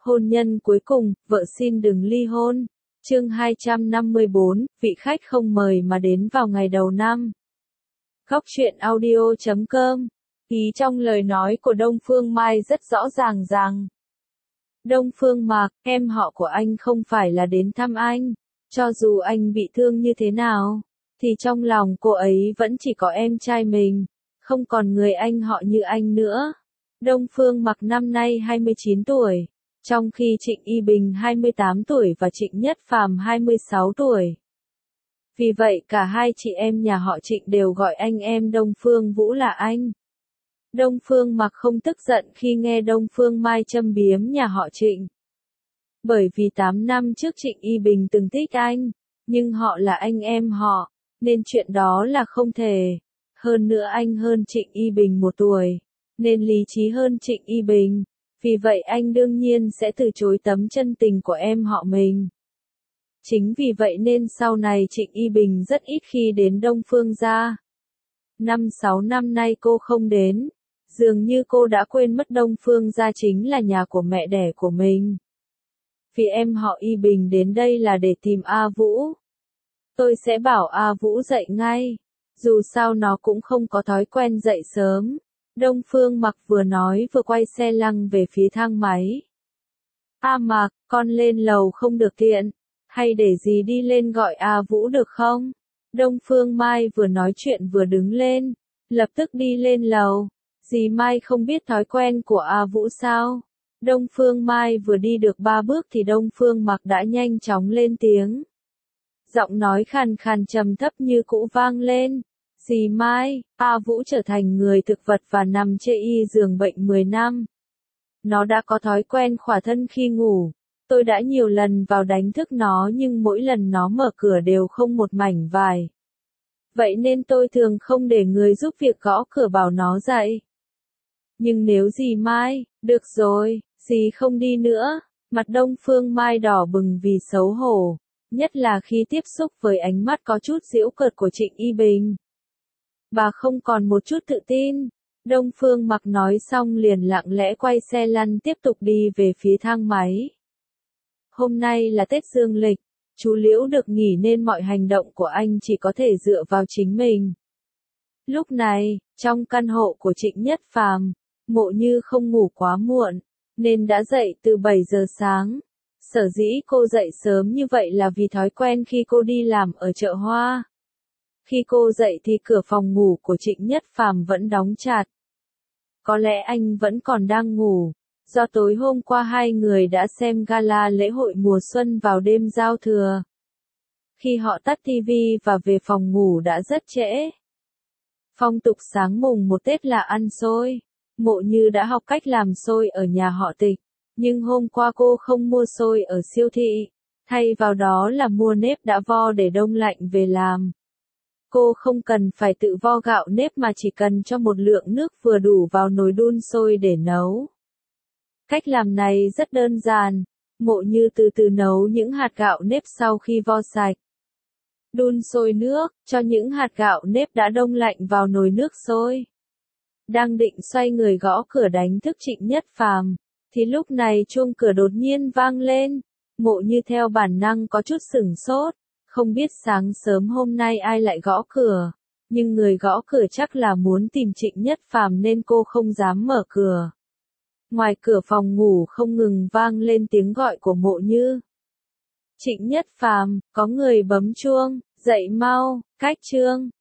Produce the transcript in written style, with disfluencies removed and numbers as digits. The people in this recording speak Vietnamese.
Hôn nhân cuối cùng, vợ xin đừng ly hôn. Chương 254, vị khách không mời mà đến vào ngày đầu năm. Góc truyện audio.com. Ý trong lời nói của Đông Phương Mai rất rõ ràng rằng Đông Phương Mạc, em họ của anh không phải là đến thăm anh. Cho dù anh bị thương như thế nào, thì trong lòng cô ấy vẫn chỉ có em trai mình, không còn người anh họ như anh nữa. Đông Phương Mạc năm nay 29 tuổi, trong khi Trịnh Y Bình 28 tuổi và Trịnh Nhất Phàm 26 tuổi. Vì vậy cả hai chị em nhà họ Trịnh đều gọi anh em Đông Phương Vũ là anh. Đông Phương Mạc không tức giận khi nghe Đông Phương Mai châm biếm nhà họ Trịnh. Bởi vì 8 năm trước Trịnh Y Bình từng thích anh, nhưng họ là anh em họ, nên chuyện đó là không thể. Hơn nữa anh hơn Trịnh Y Bình 1 tuổi, nên lý trí hơn Trịnh Y Bình. Vì vậy anh đương nhiên sẽ từ chối tấm chân tình của em họ mình. Chính vì vậy nên sau này Trịnh Y Bình rất ít khi đến Đông Phương gia. 5-6 năm nay cô không đến, dường như cô đã quên mất Đông Phương gia chính là nhà của mẹ đẻ của mình. Vì em họ Y Bình đến đây là để tìm A Vũ. Tôi sẽ bảo A Vũ dậy ngay, dù sao nó cũng không có thói quen dậy sớm. Đông Phương Mạc vừa nói vừa quay xe lăng về phía thang máy. A Mạc, con lên lầu không được tiện, hay để dì đi lên gọi A Vũ được không? Đông Phương Mai vừa nói chuyện vừa đứng lên, lập tức đi lên lầu. Dì Mai không biết thói quen của A Vũ sao? Đông Phương Mai vừa đi được 3 bước thì Đông Phương Mạc đã nhanh chóng lên tiếng. Giọng nói khàn khàn trầm thấp như cũ vang lên. Dì Mai, A Vũ trở thành người thực vật và nằm chê y giường bệnh 10 năm. Nó đã có thói quen khỏa thân khi ngủ. Tôi đã nhiều lần vào đánh thức nó nhưng mỗi lần nó mở cửa đều không một mảnh vải. Vậy nên tôi thường không để người giúp việc gõ cửa bảo nó dậy. Nhưng nếu dì Mai, được rồi, dì không đi nữa. Mặt Đông Phương Mai đỏ bừng vì xấu hổ, nhất là khi tiếp xúc với ánh mắt có chút giễu cợt của Trịnh Y Bình. Bà không còn một chút tự tin. Đông Phương Mạc nói xong liền lặng lẽ quay xe lăn tiếp tục đi về phía thang máy. Hôm nay là Tết Dương lịch, chú Liễu được nghỉ nên mọi hành động của anh chỉ có thể dựa vào chính mình. Lúc này, trong căn hộ của Trịnh Nhất Phàm, Mộ Như không ngủ quá muộn, nên đã dậy từ 7 giờ sáng. Sở dĩ cô dậy sớm như vậy là vì thói quen khi cô đi làm ở chợ hoa. Khi cô dậy thì cửa phòng ngủ của Trịnh Nhất Phàm vẫn đóng chặt. Có lẽ anh vẫn còn đang ngủ, do tối hôm qua hai người đã xem gala lễ hội mùa xuân vào đêm giao thừa. Khi họ tắt TV và về phòng ngủ đã rất trễ. Phong tục sáng mùng 1 Tết là ăn xôi. Mộ Như đã học cách làm xôi ở nhà họ Tịch, nhưng hôm qua cô không mua xôi ở siêu thị, thay vào đó là mua nếp đã vo để đông lạnh về làm. Cô không cần phải tự vo gạo nếp mà chỉ cần cho một lượng nước vừa đủ vào nồi đun sôi để nấu. Cách làm này rất đơn giản, Mộ Như từ từ nấu những hạt gạo nếp sau khi vo sạch. Đun sôi nước, cho những hạt gạo nếp đã đông lạnh vào nồi nước sôi. Đang định xoay người gõ cửa đánh thức Trịnh Nhất Phàm, thì lúc này chuông cửa đột nhiên vang lên. Mộ Như theo bản năng có chút sửng sốt, không biết sáng sớm hôm nay ai lại gõ cửa, nhưng người gõ cửa chắc là muốn tìm Trịnh Nhất Phàm nên cô không dám mở cửa. Ngoài cửa phòng ngủ không ngừng vang lên tiếng gọi của Mộ Như. Trịnh Nhất Phàm, có người bấm chuông, dậy mau, cách chương.